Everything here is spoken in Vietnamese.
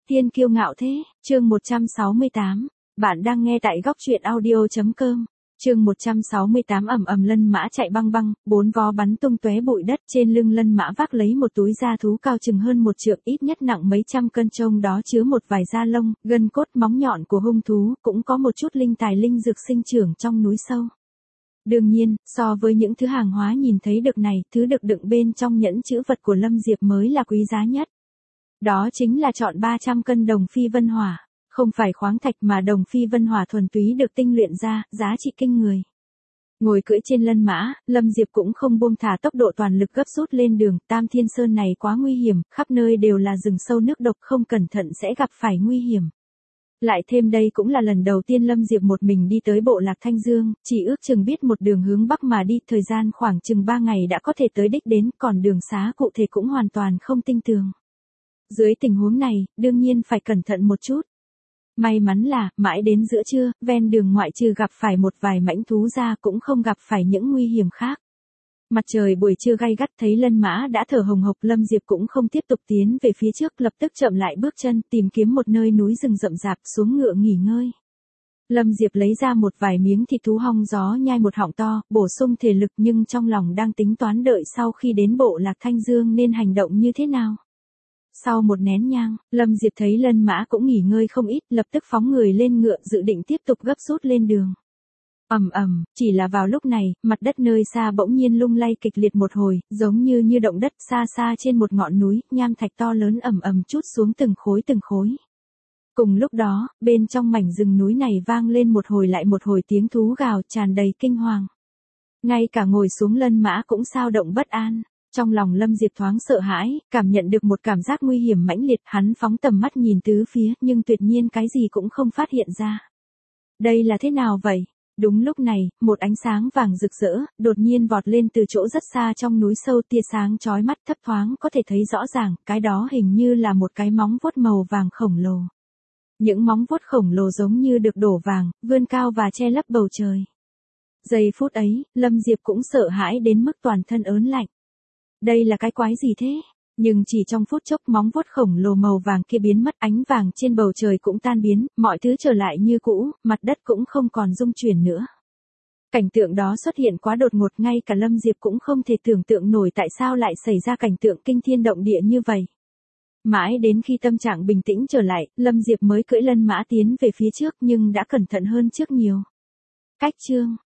Tiên kiêu ngạo thế, chương 168. Bạn đang nghe tại góc truyện audio.com. Chương 168 ầm ầm lân mã chạy băng băng, bốn vó bắn tung tóe bụi đất, trên lưng lân mã vác lấy một túi da thú cao chừng hơn 1 trượng, ít nhất nặng mấy trăm cân, trong đó chứa một vài da lông, gân cốt, móng nhọn của hung thú, cũng có một chút linh tài linh dược sinh trưởng trong núi sâu. Đương nhiên, so với những thứ hàng hóa nhìn thấy được này, thứ được đựng bên trong nhẫn chữ vật của Lâm Diệp mới là quý giá nhất. Đó chính là trọn 300 cân đồng phi vân hỏa, không phải khoáng thạch mà đồng phi vân hỏa thuần túy được tinh luyện ra, giá trị kinh người. Ngồi cưỡi trên lân mã, Lâm Diệp cũng không buông thả tốc độ, toàn lực gấp rút lên đường. Tam Thiên Sơn này quá nguy hiểm, khắp nơi đều là rừng sâu nước độc, không cẩn thận sẽ gặp phải nguy hiểm. Lại thêm đây cũng là lần đầu tiên Lâm Diệp một mình đi tới bộ lạc Thanh Dương, chỉ ước chừng biết một đường hướng bắc mà đi, thời gian khoảng chừng 3 ngày đã có thể tới đích đến, còn đường xá cụ thể cũng hoàn toàn không tinh tường. Dưới tình huống này, đương nhiên phải cẩn thận một chút. May mắn là, mãi đến giữa trưa, ven đường ngoại trừ gặp phải một vài mãnh thú ra cũng không gặp phải những nguy hiểm khác. Mặt trời buổi trưa gay gắt, thấy lân mã đã thở hồng hộc, Lâm Diệp cũng không tiếp tục tiến về phía trước, lập tức chậm lại bước chân, tìm kiếm một nơi núi rừng rậm rạp, xuống ngựa nghỉ ngơi. Lâm Diệp lấy ra một vài miếng thịt thú hong gió nhai một họng to, bổ sung thể lực, nhưng trong lòng đang tính toán đợi sau khi đến bộ lạc Thanh Dương nên hành động như thế nào. Sau một nén nhang, Lâm Diệp thấy lân mã cũng nghỉ ngơi không ít, lập tức phóng người lên ngựa, dự định tiếp tục gấp rút lên đường. Ầm ầm, chỉ là vào lúc này, mặt đất nơi xa bỗng nhiên lung lay kịch liệt một hồi, giống như động đất. Xa xa trên một ngọn núi, nham thạch to lớn ầm ầm trút xuống từng khối từng khối. Cùng lúc đó, bên trong mảnh rừng núi này vang lên một hồi lại một hồi tiếng thú gào, tràn đầy kinh hoàng. Ngay cả ngồi xuống lân mã cũng xao động bất an. Trong lòng Lâm Diệp thoáng sợ hãi, cảm nhận được một cảm giác nguy hiểm mãnh liệt, hắn phóng tầm mắt nhìn tứ phía, nhưng tuyệt nhiên cái gì cũng không phát hiện ra. Đây là thế nào vậy? Đúng lúc này, một ánh sáng vàng rực rỡ, đột nhiên vọt lên từ chỗ rất xa trong núi sâu, tia sáng chói mắt, thấp thoáng có thể thấy rõ ràng, cái đó hình như là một cái móng vuốt màu vàng khổng lồ. Những móng vuốt khổng lồ giống như được đổ vàng, vươn cao và che lấp bầu trời. Giây phút ấy, Lâm Diệp cũng sợ hãi đến mức toàn thân ớn lạnh. Đây là cái quái gì thế? Nhưng chỉ trong phút chốc, móng vuốt khổng lồ màu vàng kia biến mất, ánh vàng trên bầu trời cũng tan biến, mọi thứ trở lại như cũ, mặt đất cũng không còn rung chuyển nữa. Cảnh tượng đó xuất hiện quá đột ngột, ngay cả Lâm Diệp cũng không thể tưởng tượng nổi tại sao lại xảy ra cảnh tượng kinh thiên động địa như vậy. Mãi đến khi tâm trạng bình tĩnh trở lại, Lâm Diệp mới cưỡi lân mã tiến về phía trước, nhưng đã cẩn thận hơn trước nhiều. Cách chương